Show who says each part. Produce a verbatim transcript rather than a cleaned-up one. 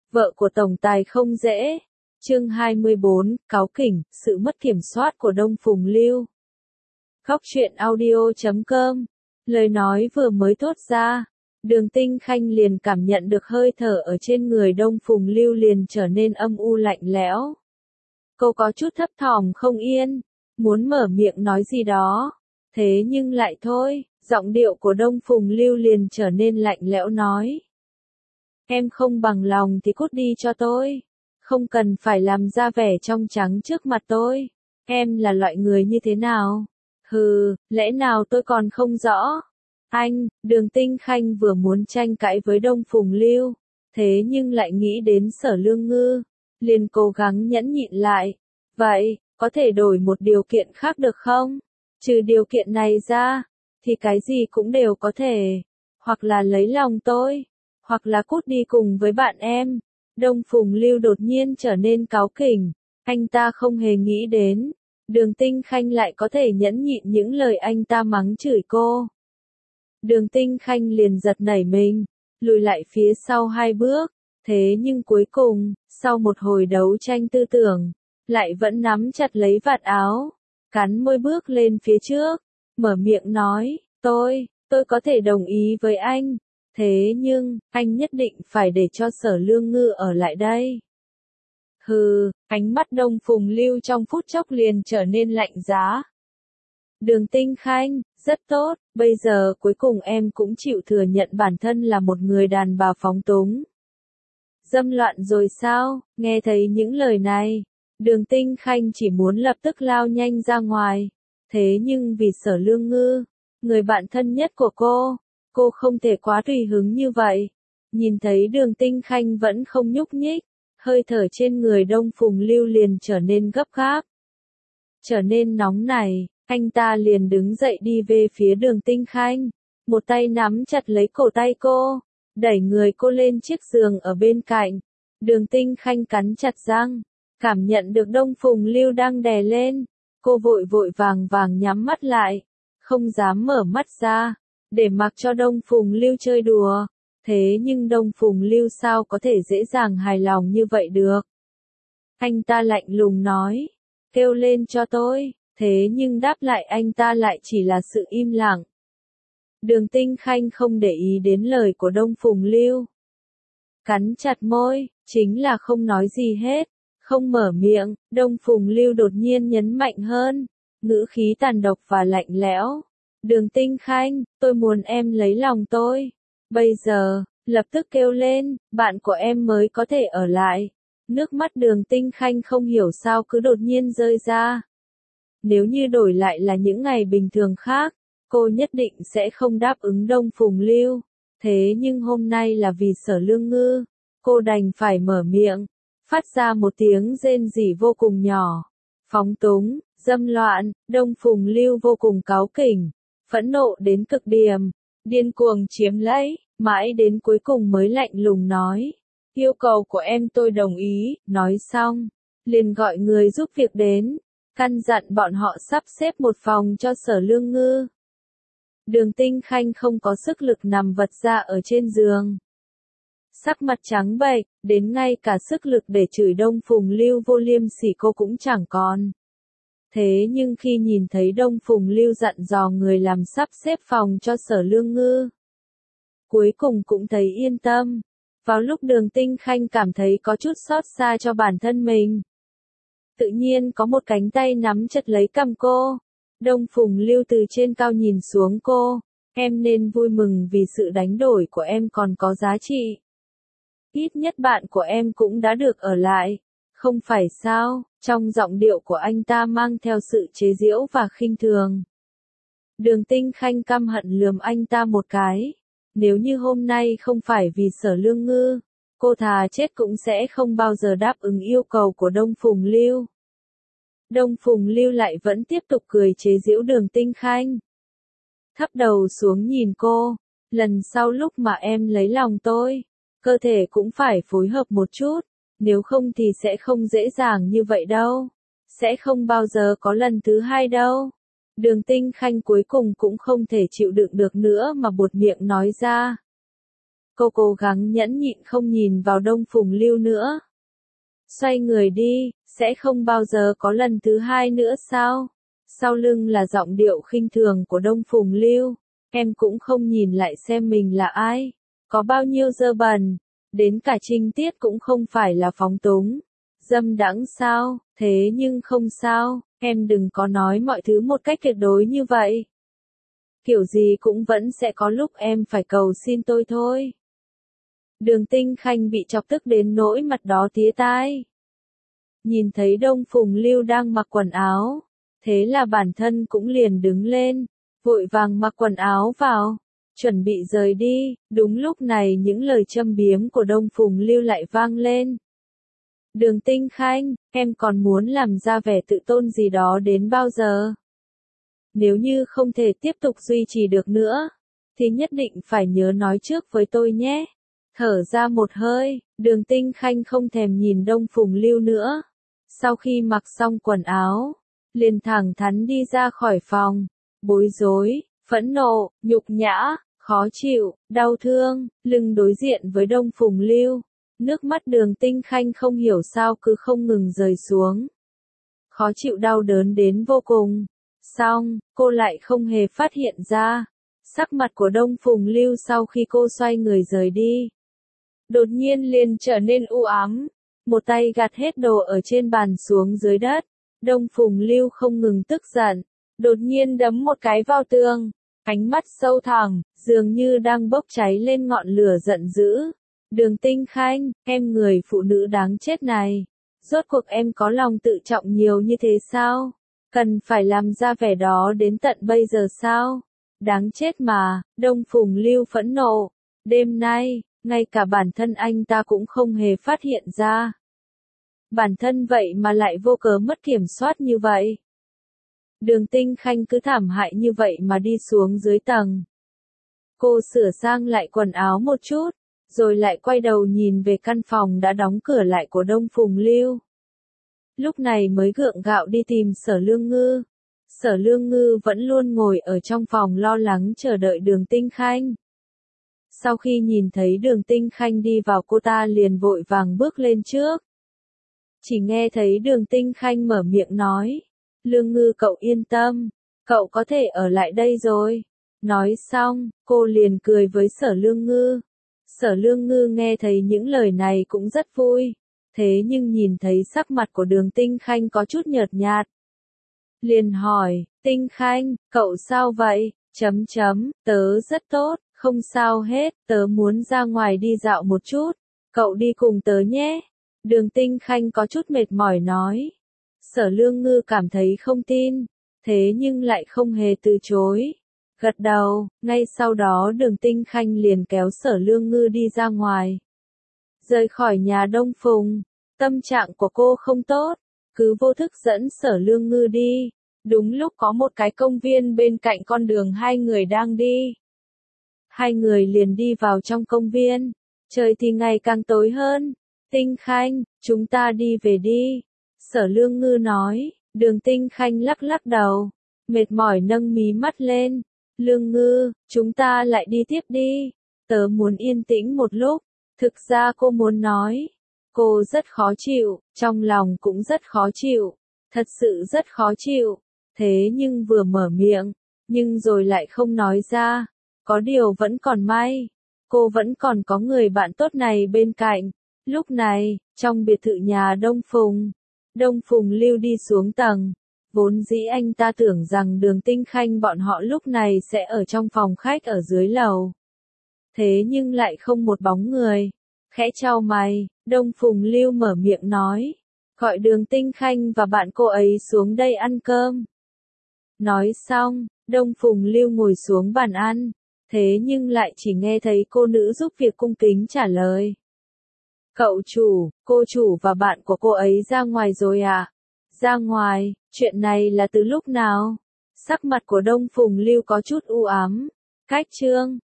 Speaker 1: Vợ của tổng tài không dễ. Chương hai mươi bốn, cáu kỉnh, sự mất kiểm soát của Đông Phùng Lưu. Góc truyện audio chấm com. Lời nói vừa mới thốt ra, Đường Tinh Khanh liền cảm nhận được hơi thở ở trên người Đông Phùng Lưu liền trở nên âm u lạnh lẽo. Cô có chút thấp thỏm không yên, muốn mở miệng nói gì đó, thế nhưng lại thôi, giọng điệu của Đông Phùng Lưu liền trở nên lạnh lẽo nói. Em không bằng lòng thì cút đi cho tôi, không cần phải làm ra vẻ trong trắng trước mặt tôi, em là loại người như thế nào? Hừ, lẽ nào tôi còn không rõ? Anh, Đường Tinh Khanh vừa muốn tranh cãi với Đông Phùng Lưu, thế nhưng lại nghĩ đến Sở Lương Ngư, liền cố gắng nhẫn nhịn lại. Vậy, có thể đổi một điều kiện khác được không? Trừ điều kiện này ra, thì cái gì cũng đều có thể. Hoặc là lấy lòng tôi, hoặc là cút đi cùng với bạn em. Đông Phùng Lưu đột nhiên trở nên cáu kỉnh, anh ta không hề nghĩ đến, Đường Tinh Khanh lại có thể nhẫn nhịn những lời anh ta mắng chửi cô. Đường Tinh Khanh liền giật nảy mình, lùi lại phía sau hai bước, thế nhưng cuối cùng, sau một hồi đấu tranh tư tưởng, lại vẫn nắm chặt lấy vạt áo, cắn môi bước lên phía trước, mở miệng nói, tôi, tôi có thể đồng ý với anh, thế nhưng, anh nhất định phải để cho Sở Lương Ngư ở lại đây. Hừ, ánh mắt Đông Phùng Lưu trong phút chốc liền trở nên lạnh giá. Đường Tinh Khanh, rất tốt, bây giờ cuối cùng em cũng chịu thừa nhận bản thân là một người đàn bà phóng túng. Dâm loạn rồi sao? Nghe thấy những lời này, Đường Tinh Khanh chỉ muốn lập tức lao nhanh ra ngoài. Thế nhưng vì Sở Lương Ngư, người bạn thân nhất của cô, cô không thể quá tùy hứng như vậy. Nhìn thấy Đường Tinh Khanh vẫn không nhúc nhích, hơi thở trên người Đông Phùng Lưu liền trở nên gấp gáp, trở nên nóng nảy. Anh ta liền đứng dậy đi về phía Đường Tinh Khanh, một tay nắm chặt lấy cổ tay cô, đẩy người cô lên chiếc giường ở bên cạnh. Đường Tinh Khanh cắn chặt răng, cảm nhận được Đông Phùng Lưu đang đè lên, cô vội vội vàng vàng nhắm mắt lại, không dám mở mắt ra, để mặc cho Đông Phùng Lưu chơi đùa. Thế nhưng Đông Phùng Lưu sao có thể dễ dàng hài lòng như vậy được? Anh ta lạnh lùng nói, kêu lên cho tôi. Thế nhưng đáp lại anh ta lại chỉ là sự im lặng. Đường Tinh Khanh không để ý đến lời của Đông Phùng Lưu. Cắn chặt môi, chính là không nói gì hết, không mở miệng. Đông Phùng Lưu đột nhiên nhấn mạnh hơn, ngữ khí tàn độc và lạnh lẽo. Đường Tinh Khanh, tôi muốn em lấy lòng tôi. Bây giờ, lập tức kêu lên, bạn của em mới có thể ở lại. Nước mắt Đường Tinh Khanh không hiểu sao cứ đột nhiên rơi ra. Nếu như đổi lại là những ngày bình thường khác, cô nhất định sẽ không đáp ứng Đông Phùng Lưu. Thế nhưng hôm nay là vì Sở Lương Ngư, cô đành phải mở miệng, phát ra một tiếng rên rỉ vô cùng nhỏ. Phóng túng, dâm loạn, Đông Phùng Lưu vô cùng cáu kỉnh, phẫn nộ đến cực điểm, điên cuồng chiếm lấy, mãi đến cuối cùng mới lạnh lùng nói. Yêu cầu của em tôi đồng ý, nói xong, liền gọi người giúp việc đến. Căn dặn bọn họ sắp xếp một phòng cho Sở Lương Ngư. Đường Tinh Khanh không có sức lực nằm vật ra ở trên giường. Sắc mặt trắng bệch, đến ngay cả sức lực để chửi Đông Phùng Lưu vô liêm sỉ cô cũng chẳng còn. Thế nhưng khi nhìn thấy Đông Phùng Lưu dặn dò người làm sắp xếp phòng cho Sở Lương Ngư, cuối cùng cũng thấy yên tâm. Vào lúc Đường Tinh Khanh cảm thấy có chút xót xa cho bản thân mình, tự nhiên có một cánh tay nắm chặt lấy cằm cô. Đông Phùng Lưu từ trên cao nhìn xuống cô, em nên vui mừng vì sự đánh đổi của em còn có giá trị. Ít nhất bạn của em cũng đã được ở lại, không phải sao? Trong giọng điệu của anh ta mang theo sự chế giễu và khinh thường. Đường Tinh Khanh căm hận lườm anh ta một cái. Nếu như hôm nay không phải vì Sở Lương Ngư, cô thà chết cũng sẽ không bao giờ đáp ứng yêu cầu của Đông Phùng Lưu. Đông Phùng Lưu lại vẫn tiếp tục cười chế giễu Đường Tinh Khanh. Thấp đầu xuống nhìn cô, lần sau lúc mà em lấy lòng tôi, cơ thể cũng phải phối hợp một chút, nếu không thì sẽ không dễ dàng như vậy đâu, sẽ không bao giờ có lần thứ hai đâu. Đường Tinh Khanh cuối cùng cũng không thể chịu đựng được nữa mà buột miệng nói ra. Cô cố gắng nhẫn nhịn không nhìn vào Đông Phùng Lưu nữa. Xoay người đi, sẽ không bao giờ có lần thứ hai nữa sao? Sau lưng là giọng điệu khinh thường của Đông Phùng Lưu. Em cũng không nhìn lại xem mình là ai, có bao nhiêu dơ bẩn, đến cả trinh tiết cũng không phải là phóng túng. Dâm đãng sao, thế nhưng không sao, em đừng có nói mọi thứ một cách tuyệt đối như vậy. Kiểu gì cũng vẫn sẽ có lúc em phải cầu xin tôi thôi. Đường Tinh Khanh bị chọc tức đến nỗi mặt đó tía tai. Nhìn thấy Đông Phùng Lưu đang mặc quần áo, thế là bản thân cũng liền đứng lên, vội vàng mặc quần áo vào, chuẩn bị rời đi. Đúng lúc này những lời châm biếm của Đông Phùng Lưu lại vang lên. Đường Tinh Khanh, em còn muốn làm ra vẻ tự tôn gì đó đến bao giờ? Nếu như không thể tiếp tục duy trì được nữa, thì nhất định phải nhớ nói trước với tôi nhé. Thở ra một hơi, Đường Tinh Khanh không thèm nhìn Đông Phùng Lưu nữa. Sau khi mặc xong quần áo, liền thẳng thắn đi ra khỏi phòng. Bối rối, phẫn nộ, nhục nhã, khó chịu, đau thương, lưng đối diện với Đông Phùng Lưu. Nước mắt Đường Tinh Khanh không hiểu sao cứ không ngừng rơi xuống. Khó chịu đau đớn đến vô cùng. Xong, cô lại không hề phát hiện ra. Sắc mặt của Đông Phùng Lưu sau khi cô xoay người rời đi, đột nhiên liền trở nên u ám. Một tay gạt hết đồ ở trên bàn xuống dưới đất. Đông Phùng Lưu không ngừng tức giận, đột nhiên đấm một cái vào tường. Ánh mắt sâu thẳm, dường như đang bốc cháy lên ngọn lửa giận dữ. Đường Tinh Khanh, em người phụ nữ đáng chết này. Rốt cuộc em có lòng tự trọng nhiều như thế sao? Cần phải làm ra vẻ đó đến tận bây giờ sao? Đáng chết mà, Đông Phùng Lưu phẫn nộ. Đêm nay, ngay cả bản thân anh ta cũng không hề phát hiện ra. Bản thân vậy mà lại vô cớ mất kiểm soát như vậy. Đường Tinh Khanh cứ thảm hại như vậy mà đi xuống dưới tầng. Cô sửa sang lại quần áo một chút, rồi lại quay đầu nhìn về căn phòng đã đóng cửa lại của Đông Phùng Lưu. Lúc này mới gượng gạo đi tìm Sở Lương Ngư. Sở Lương Ngư vẫn luôn ngồi ở trong phòng lo lắng chờ đợi Đường Tinh Khanh. Sau khi nhìn thấy Đường Tinh Khanh đi vào, cô ta liền vội vàng bước lên trước. Chỉ nghe thấy Đường Tinh Khanh mở miệng nói, Lương Ngư cậu yên tâm, cậu có thể ở lại đây rồi. Nói xong, cô liền cười với Sở Lương Ngư. Sở Lương Ngư nghe thấy những lời này cũng rất vui, thế nhưng nhìn thấy sắc mặt của Đường Tinh Khanh có chút nhợt nhạt. Liền hỏi, Tinh Khanh, cậu sao vậy? Chấm chấm, tớ rất tốt, không sao hết, tớ muốn ra ngoài đi dạo một chút, cậu đi cùng tớ nhé. Đường Tinh Khanh có chút mệt mỏi nói. Sở Lương Ngư cảm thấy không tin, thế nhưng lại không hề từ chối. Gật đầu, ngay sau đó Đường Tinh Khanh liền kéo Sở Lương Ngư đi ra ngoài. Rời khỏi nhà Đông Phùng, tâm trạng của cô không tốt, cứ vô thức dẫn Sở Lương Ngư đi. Đúng lúc có một cái công viên bên cạnh con đường hai người đang đi. Hai người liền đi vào trong công viên, trời thì ngày càng tối hơn. Tinh Khanh, chúng ta đi về đi. Sở Lương Ngư nói. Đường Tinh Khanh lắc lắc đầu, mệt mỏi nâng mí mắt lên. Lương Ngư, chúng ta lại đi tiếp đi. Tớ muốn yên tĩnh một lúc. Thực ra cô muốn nói. Cô rất khó chịu, trong lòng cũng rất khó chịu. Thật sự rất khó chịu. Thế nhưng vừa mở miệng, nhưng rồi lại không nói ra. Có điều vẫn còn may. Cô vẫn còn có người bạn tốt này bên cạnh. Lúc này, trong biệt thự nhà Đông Phùng, Đông Phùng Lưu đi xuống tầng. Vốn dĩ anh ta tưởng rằng Đường Tinh Khanh bọn họ lúc này sẽ ở trong phòng khách ở dưới lầu. Thế nhưng lại không một bóng người. Khẽ chau mày, Đông Phùng Lưu mở miệng nói. Gọi Đường Tinh Khanh và bạn cô ấy xuống đây ăn cơm. Nói xong, Đông Phùng Lưu ngồi xuống bàn ăn. Thế nhưng lại chỉ nghe thấy cô nữ giúp việc cung kính trả lời. Cậu chủ, cô chủ và bạn của cô ấy ra ngoài rồi à? Ra ngoài, chuyện này là từ lúc nào? Sắc mặt của Đông Phùng Lưu có chút u ám. Cách chương